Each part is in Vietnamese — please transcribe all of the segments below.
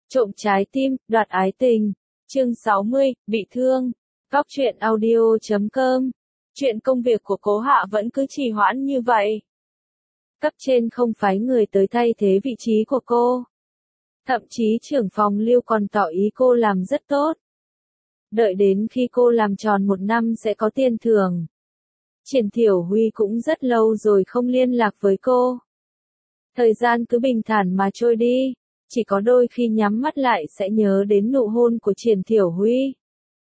Trộm trái tim, đoạt ái tình. Chương 60, bị thương. Góc truyện audio.com. Chuyện công việc của Cố Hạ vẫn cứ trì hoãn như vậy. Cấp trên không phái người tới thay thế vị trí của cô. Thậm chí trưởng phòng Lưu còn tỏ ý cô làm rất tốt. Đợi đến khi cô làm tròn 1 năm sẽ có tiền thưởng. Triển Thiểu Huy cũng rất lâu rồi không liên lạc với cô. Thời gian cứ bình thản mà trôi đi, chỉ có đôi khi nhắm mắt lại sẽ nhớ đến nụ hôn của Triển Thiểu Huy.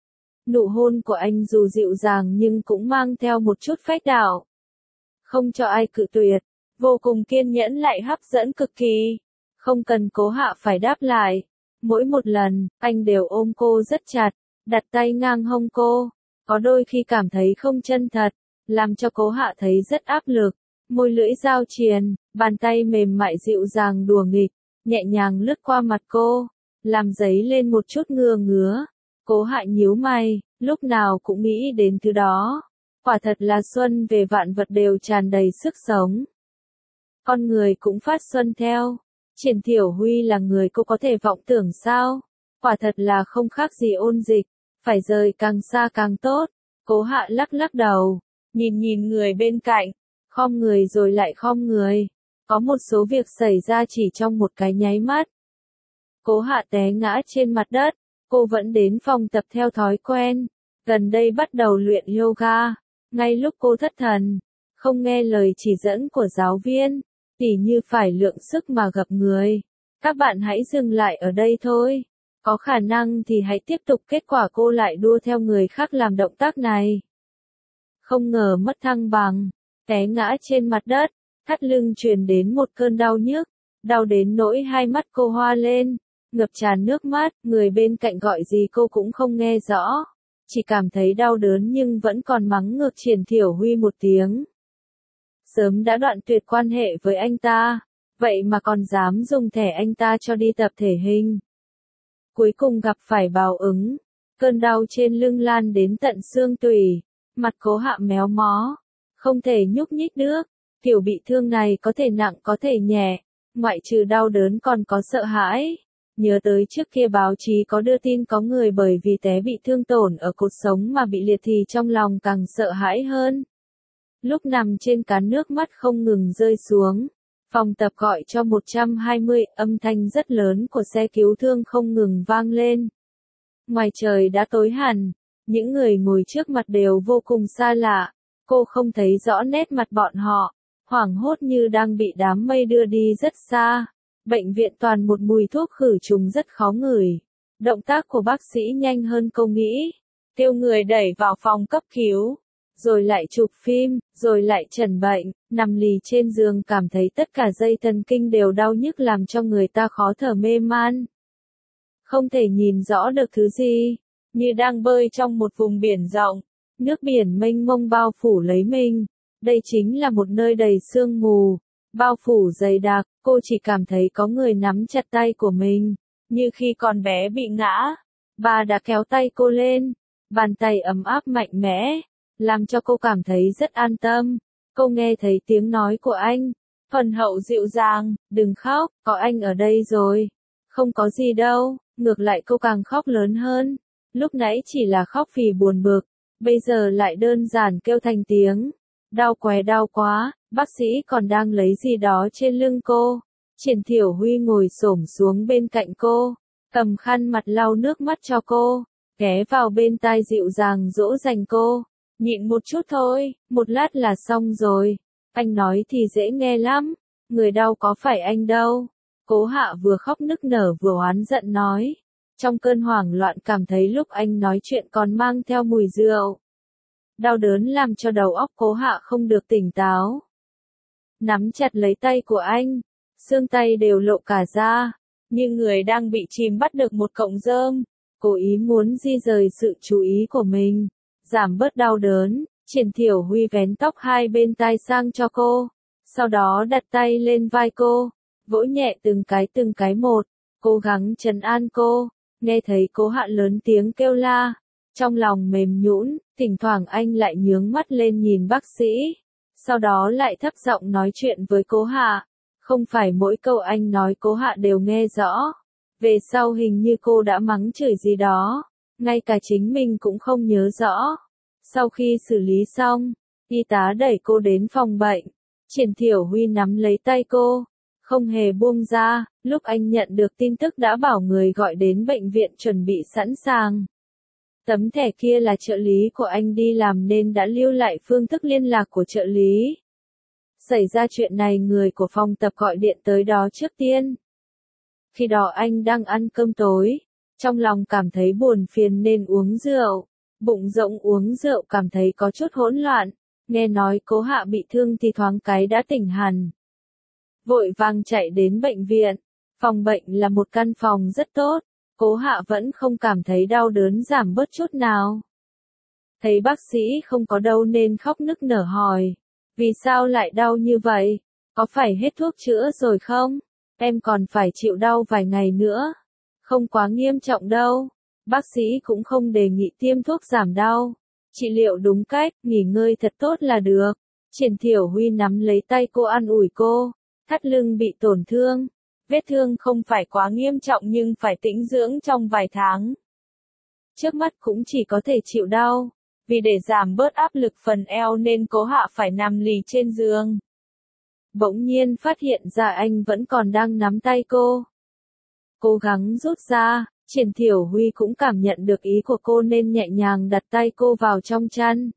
Nụ hôn của anh dù dịu dàng nhưng cũng mang theo một chút phách đạo. Không cho ai cự tuyệt, vô cùng kiên nhẫn lại hấp dẫn cực kỳ. Không cần Cố Hạ phải đáp lại. Mỗi một lần, anh đều ôm cô rất chặt, đặt tay ngang hông cô. Có đôi khi cảm thấy không chân thật, làm cho Cố Hạ thấy rất áp lực. Môi lưỡi giao triền, bàn tay mềm mại dịu dàng đùa nghịch, nhẹ nhàng lướt qua mặt cô, làm dấy lên một chút ngứa. Cố Hạ nhíu mày, lúc nào cũng nghĩ đến thứ đó. Quả thật là xuân về vạn vật đều tràn đầy sức sống. Con người cũng phát xuân theo. Triển Thiểu Huy là người cô có thể vọng tưởng sao? Quả thật là không khác gì ôn dịch, phải rời càng xa càng tốt. Cố Hạ lắc lắc đầu, nhìn người bên cạnh, khom người rồi lại khom người. Có một số việc xảy ra chỉ trong một cái nháy mắt. Cố Hạ té ngã trên mặt đất, cô vẫn đến phòng tập theo thói quen, gần đây bắt đầu luyện yoga. Ngay lúc cô thất thần, không nghe lời chỉ dẫn của giáo viên, tỉ như phải lượng sức mà gặp người. Các bạn hãy dừng lại ở đây thôi. Có khả năng thì hãy tiếp tục, kết quả cô lại đua theo người khác làm động tác này. Không ngờ mất thăng bằng, té ngã trên mặt đất, thắt lưng truyền đến một cơn đau nhức, đau đến nỗi hai mắt cô hoa lên, ngập tràn nước mắt, người bên cạnh gọi gì cô cũng không nghe rõ, chỉ cảm thấy đau đớn nhưng vẫn còn mắng ngược Triển Thiểu Huy một tiếng. Sớm đã đoạn tuyệt quan hệ với anh ta, vậy mà còn dám dùng thẻ anh ta cho đi tập thể hình. Cuối cùng gặp phải báo ứng, cơn đau trên lưng lan đến tận xương tủy, mặt Cố Hạ méo mó, không thể nhúc nhích được. Kiểu bị thương này có thể nặng có thể nhẹ, ngoại trừ đau đớn còn có sợ hãi. Nhớ tới trước kia báo chí có đưa tin có người bởi vì té bị thương tổn ở cột sống mà bị liệt thì trong lòng càng sợ hãi hơn. Lúc nằm trên cán nước mắt không ngừng rơi xuống, phòng tập gọi cho 120, âm thanh rất lớn của xe cứu thương không ngừng vang lên. Ngoài trời đã tối hẳn, những người ngồi trước mặt đều vô cùng xa lạ, cô không thấy rõ nét mặt bọn họ, hoảng hốt như đang bị đám mây đưa đi rất xa. Bệnh viện toàn một mùi thuốc khử trùng rất khó ngửi. Động tác của bác sĩ nhanh hơn cô nghĩ, kêu người đẩy vào phòng cấp cứu, rồi lại chụp phim, rồi lại chẩn bệnh, nằm lì trên giường cảm thấy tất cả dây thần kinh đều đau nhức làm cho người ta khó thở mê man. Không thể nhìn rõ được thứ gì, như đang bơi trong một vùng biển rộng, nước biển mênh mông bao phủ lấy mình. Đây chính là một nơi đầy sương mù, bao phủ dày đặc, cô chỉ cảm thấy có người nắm chặt tay của mình, như khi còn bé bị ngã. Bà đã kéo tay cô lên, bàn tay ấm áp mạnh mẽ, làm cho cô cảm thấy rất an tâm. Cô nghe thấy tiếng nói của anh, thuần hậu dịu dàng, đừng khóc, có anh ở đây rồi. Không có gì đâu, ngược lại cô càng khóc lớn hơn. Lúc nãy chỉ là khóc vì buồn bực, bây giờ lại đơn giản kêu thành tiếng. Đau quá, bác sĩ còn đang lấy gì đó trên lưng cô. Triển Thiểu Huy ngồi xổm xuống bên cạnh cô, cầm khăn mặt lau nước mắt cho cô, ghé vào bên tai dịu dàng dỗ dành cô. Nhịn một chút thôi, một lát là xong rồi. Anh nói thì dễ nghe lắm, người đau có phải anh đâu. Cố Hạ vừa khóc nức nở vừa oán giận nói. Trong cơn hoảng loạn cảm thấy lúc anh nói chuyện còn mang theo mùi rượu. Đau đớn làm cho đầu óc Cố Hạ không được tỉnh táo. Nắm chặt lấy tay của anh, xương tay đều lộ cả ra, như người đang bị chìm bắt được một cọng rơm, cố ý muốn di rời sự chú ý của mình, giảm bớt đau đớn. Triển Thiểu Huy vén tóc hai bên tai sang cho cô, sau đó đặt tay lên vai cô, vỗ nhẹ từng cái một, cố gắng trấn an cô. Nghe thấy Cố Hạ lớn tiếng kêu la, trong lòng mềm nhũn, thỉnh thoảng anh lại nhướng mắt lên nhìn bác sĩ, sau đó lại thấp giọng nói chuyện với Cố Hạ. Không phải mỗi câu anh nói Cố Hạ đều nghe rõ, Về sau hình như cô đã mắng chửi gì đó, ngay cả chính mình cũng không nhớ rõ. Sau khi xử lý xong, y tá đẩy cô đến phòng bệnh. Triển Thiểu Huy nắm lấy tay cô, không hề buông ra. Lúc anh nhận được tin tức đã bảo người gọi đến bệnh viện chuẩn bị sẵn sàng. Tấm thẻ kia là trợ lý của anh đi làm nên đã lưu lại phương thức liên lạc của trợ lý. Xảy ra chuyện này người của phòng tập gọi điện tới đó trước tiên. Khi đó anh đang ăn cơm tối, trong lòng cảm thấy buồn phiền nên uống rượu. Bụng rỗng uống rượu cảm thấy có chút hỗn loạn, nghe nói Cố Hạ bị thương thì thoáng cái đã tỉnh hẳn. Vội vàng chạy đến bệnh viện, phòng bệnh là một căn phòng rất tốt, Cố Hạ vẫn không cảm thấy đau đớn giảm bớt chút nào. Thấy bác sĩ không có đâu nên khóc nức nở hỏi, vì sao lại đau như vậy, có phải hết thuốc chữa rồi không, em còn phải chịu đau vài ngày nữa, không quá nghiêm trọng đâu. Bác sĩ cũng không đề nghị tiêm thuốc giảm đau, trị liệu đúng cách, nghỉ ngơi thật tốt là được. Triển Thiểu Huy nắm lấy tay cô an ủi cô, thắt lưng bị tổn thương, vết thương không phải quá nghiêm trọng nhưng phải tĩnh dưỡng trong vài tháng. Trước mắt cũng chỉ có thể chịu đau, vì để giảm bớt áp lực phần eo nên Cố Hạ phải nằm lì trên giường. Bỗng nhiên phát hiện ra anh vẫn còn đang nắm tay cô. Cố gắng rút ra. Triển Thiểu Huy cũng cảm nhận được ý của cô nên nhẹ nhàng đặt tay cô vào trong chăn.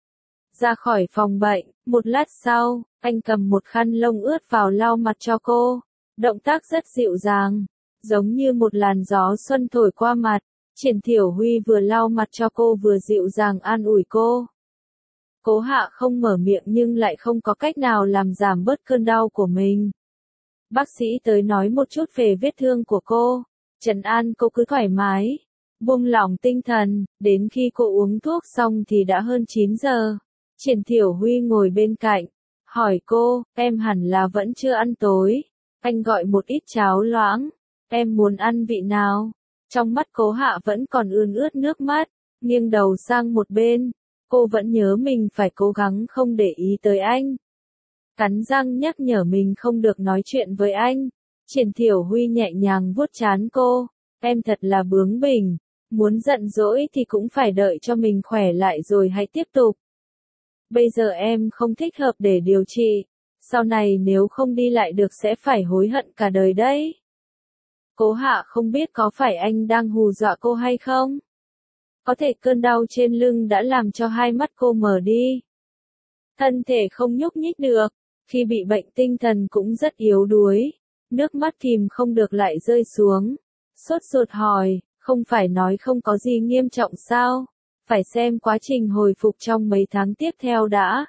Ra khỏi phòng bệnh, một lát sau, anh cầm một khăn lông ướt vào lau mặt cho cô. Động tác rất dịu dàng, giống như một làn gió xuân thổi qua mặt. Triển Thiểu Huy vừa lau mặt cho cô vừa dịu dàng an ủi cô. Cố Hạ không mở miệng nhưng lại không có cách nào làm giảm bớt cơn đau của mình. Bác sĩ tới nói một chút về vết thương của cô. Trấn an cô cứ thoải mái, buông lỏng tinh thần, đến khi cô uống thuốc xong thì đã hơn 9 giờ. Triển Thiểu Huy ngồi bên cạnh, hỏi cô, em hẳn là vẫn chưa ăn tối. Anh gọi một ít cháo loãng, em muốn ăn vị nào? Trong mắt Cố Hạ vẫn còn ươn ướt nước mắt, nghiêng đầu sang một bên, cô vẫn nhớ mình phải cố gắng không để ý tới anh. Cắn răng nhắc nhở mình không được nói chuyện với anh. Triển Thiểu Huy nhẹ nhàng vuốt trán cô, em thật là bướng bỉnh, muốn giận dỗi thì cũng phải đợi cho mình khỏe lại rồi hãy tiếp tục. Bây giờ em không thích hợp để điều trị, sau này nếu không đi lại được sẽ phải hối hận cả đời đấy. Cố Hạ không biết có phải anh đang hù dọa cô hay không? Có thể cơn đau trên lưng đã làm cho hai mắt cô mờ đi. Thân thể không nhúc nhích được, khi bị bệnh tinh thần cũng rất yếu đuối. Nước mắt kìm không được lại rơi xuống. Sốt ruột hỏi, không phải nói không có gì nghiêm trọng sao? Phải xem quá trình hồi phục trong mấy tháng tiếp theo đã.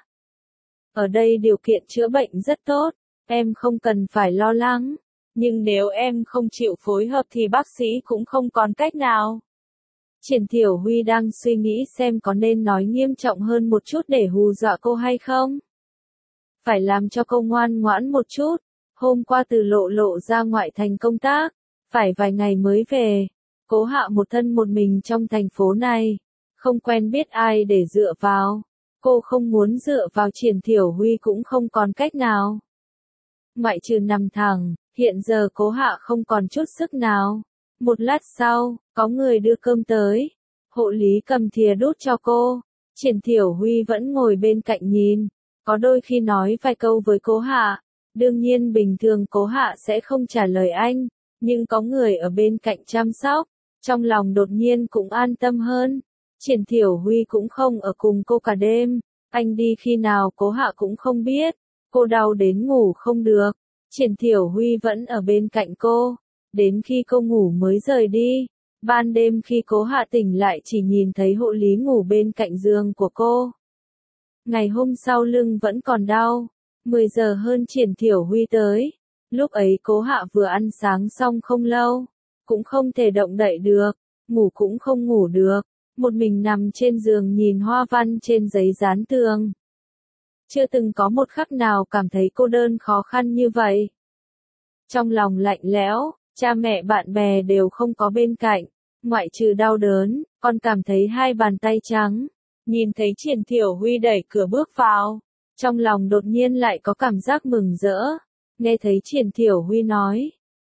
Ở đây điều kiện chữa bệnh rất tốt, em không cần phải lo lắng. Nhưng nếu em không chịu phối hợp thì bác sĩ cũng không còn cách nào. Triển Thiểu Huy đang suy nghĩ xem có nên nói nghiêm trọng hơn một chút để hù dọa cô hay không. Phải làm cho cô ngoan ngoãn một chút. Hôm qua Từ lộ ra ngoại thành công tác, phải vài ngày mới về. Cố Hạ một thân một mình trong thành phố này, không quen biết ai để dựa vào. Cô không muốn dựa vào Triển Thiểu Huy cũng không còn cách nào. Ngoại trừ nằm thẳng, hiện giờ Cố Hạ không còn chút sức nào. Một lát sau, có người đưa cơm tới. Hộ lý cầm thìa đút cho cô. Triển Thiểu Huy vẫn ngồi bên cạnh nhìn, có đôi khi nói vài câu với Cố Hạ. Đương nhiên bình thường Cố Hạ sẽ không trả lời anh, nhưng có người ở bên cạnh chăm sóc, trong lòng đột nhiên cũng an tâm hơn. Triển Thiểu Huy cũng không ở cùng cô cả đêm, anh đi khi nào Cố Hạ cũng không biết, cô đau đến ngủ không được. Triển Thiểu Huy vẫn ở bên cạnh cô, đến khi cô ngủ mới rời đi. Ban đêm khi Cố Hạ tỉnh lại chỉ nhìn thấy hộ lý ngủ bên cạnh giường của cô. Ngày hôm sau lưng vẫn còn đau. 10 giờ hơn Triển Thiểu Huy tới. Lúc ấy Cố Hạ vừa ăn sáng xong không lâu, cũng không thể động đậy được, ngủ cũng không ngủ được, một mình nằm trên giường nhìn hoa văn trên giấy dán tường. Chưa từng có một khắc nào cảm thấy cô đơn khó khăn như vậy. Trong lòng lạnh lẽo, cha mẹ bạn bè đều không có bên cạnh, ngoại trừ đau đớn, còn cảm thấy hai bàn tay trắng. Nhìn thấy Triển Thiểu Huy đẩy cửa bước vào, trong lòng đột nhiên lại có cảm giác mừng rỡ. Nghe thấy Triển Thiểu Huy nói,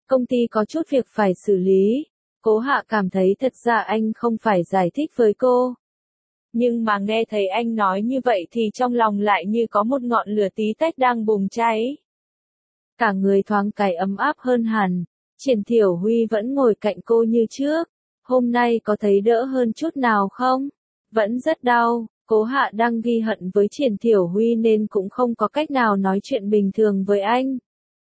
Công ty có chút việc phải xử lý. Cố Hạ cảm thấy thật ra anh không phải giải thích với cô. Nhưng mà nghe thấy anh nói như vậy thì trong lòng lại như có một ngọn lửa tí tách đang bùng cháy. Cả người thoáng cái ấm áp hơn hẳn. Triển Thiểu Huy vẫn ngồi cạnh cô như trước. Hôm nay có thấy đỡ hơn chút nào không? Vẫn rất đau. Cố Hạ đang ghi hận với Triển Thiểu Huy nên cũng không có cách nào nói chuyện bình thường với anh.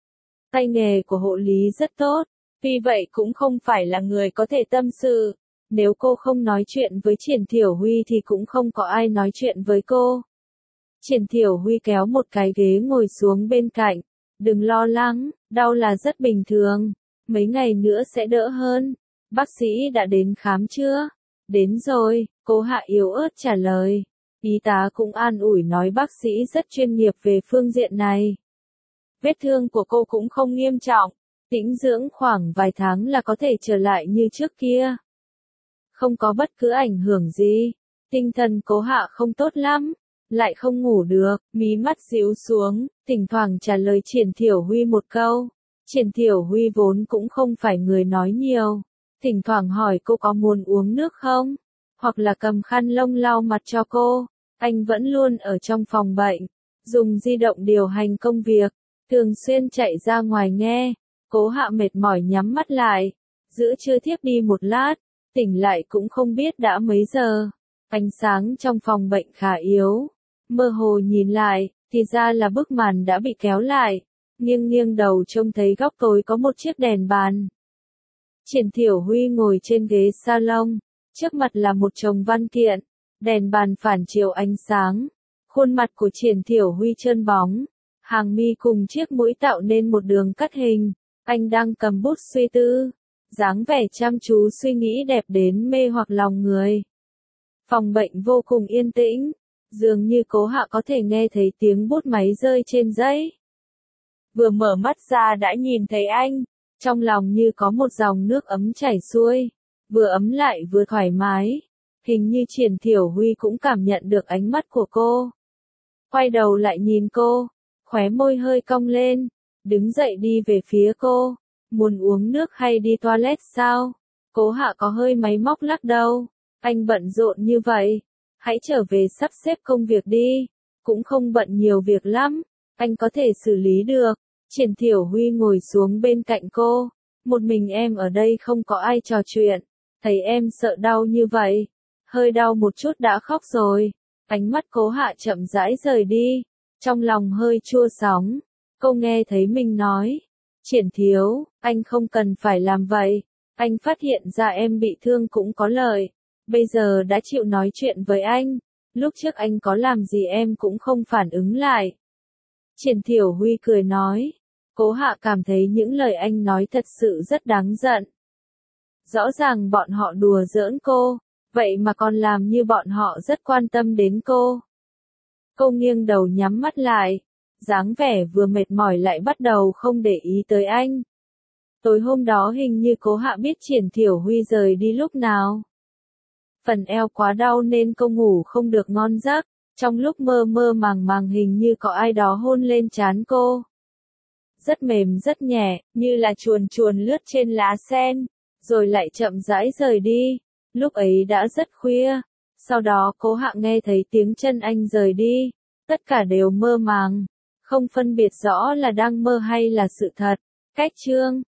Tay nghề của hộ lý rất tốt, vì vậy cũng không phải là người có thể tâm sự. Nếu cô không nói chuyện với Triển Thiểu Huy thì cũng không có ai nói chuyện với cô. Triển Thiểu Huy kéo một cái ghế ngồi xuống bên cạnh. Đừng lo lắng, đau là rất bình thường. Mấy ngày nữa sẽ đỡ hơn. Bác sĩ đã đến khám chưa? Đến rồi, Cố Hạ yếu ớt trả lời. Y tá cũng an ủi nói bác sĩ rất chuyên nghiệp về phương diện này. Vết thương của cô cũng không nghiêm trọng, tĩnh dưỡng khoảng vài tháng là có thể trở lại như trước kia. Không có bất cứ ảnh hưởng gì. Tinh thần Cố Hạ không tốt lắm, lại không ngủ được, mí mắt díu xuống, thỉnh thoảng trả lời Triển Thiểu Huy một câu. Triển Thiểu Huy vốn cũng không phải người nói nhiều, thỉnh thoảng hỏi cô có muốn uống nước không, hoặc là cầm khăn lông lau mặt cho cô. Anh vẫn luôn ở trong phòng bệnh, dùng di động điều hành công việc, thường xuyên chạy ra ngoài nghe. Cố Hạ mệt mỏi nhắm mắt lại, giữa trưa thiếp đi một lát, tỉnh lại cũng không biết đã mấy giờ. Ánh sáng trong phòng bệnh khá yếu, mơ hồ nhìn lại, thì ra là bức màn đã bị kéo lại, nghiêng nghiêng đầu trông thấy góc tối có một chiếc đèn bàn. Triển Thiểu Huy ngồi trên ghế salon, trước mặt là một chồng văn kiện, đèn bàn phản chiếu ánh sáng, khuôn mặt của Triển Thiểu Huy trơn bóng, hàng mi cùng chiếc mũi tạo nên một đường cắt hình, anh đang cầm bút suy tư, dáng vẻ chăm chú suy nghĩ đẹp đến mê hoặc lòng người. Phòng bệnh vô cùng yên tĩnh, dường như Cố Hạ có thể nghe thấy tiếng bút máy rơi trên giấy. Vừa mở mắt ra đã nhìn thấy anh, trong lòng như có một dòng nước ấm chảy xuôi, vừa ấm lại vừa thoải mái. Hình như Triển Thiểu Huy cũng cảm nhận được ánh mắt của cô. Quay đầu lại nhìn cô, khóe môi hơi cong lên, đứng dậy đi về phía cô. Muốn uống nước hay đi toilet sao? Cố Hạ có hơi máy móc lắc đầu. Anh bận rộn như vậy, hãy trở về sắp xếp công việc đi. Cũng không bận nhiều việc lắm, anh có thể xử lý được. Triển Thiểu Huy ngồi xuống bên cạnh cô. Một mình em ở đây không có ai trò chuyện. Thấy em sợ đau như vậy, hơi đau một chút đã khóc rồi. Ánh mắt Cố Hạ chậm rãi rời đi, trong lòng hơi chua xóng. Cô nghe thấy mình nói, Triển thiếu, anh không cần phải làm vậy. Anh phát hiện ra em bị thương cũng có lợi. Bây giờ đã chịu nói chuyện với anh. Lúc trước anh có làm gì em cũng không phản ứng lại. Triển Thiểu Huy cười nói. Cố Hạ cảm thấy những lời anh nói thật sự rất đáng giận. Rõ ràng bọn họ đùa giỡn cô, vậy mà còn làm như bọn họ rất quan tâm đến cô. Cô nghiêng đầu nhắm mắt lại, dáng vẻ vừa mệt mỏi lại bắt đầu không để ý tới anh. Tối hôm đó hình như Cố Hạ biết Triển Thiểu Huy rời đi lúc nào. Phần eo quá đau nên cô ngủ không được ngon giấc, trong lúc mơ mơ màng màng hình như có ai đó hôn lên trán cô. Rất mềm rất nhẹ, như là chuồn chuồn lướt trên lá sen, rồi lại chậm rãi rời đi. Lúc ấy đã rất khuya, sau đó Cố Hạ nghe thấy tiếng chân anh rời đi, tất cả đều mơ màng, không phân biệt rõ là đang mơ hay là sự thật. Cách chương